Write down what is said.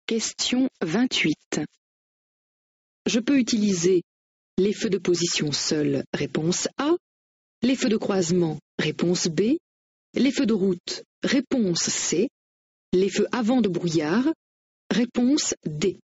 Question 28. Je peux utiliser les feux de position seuls, réponse A, les feux de croisement, réponse B, les feux de route, réponse C, les feux avant de brouillard, réponse D.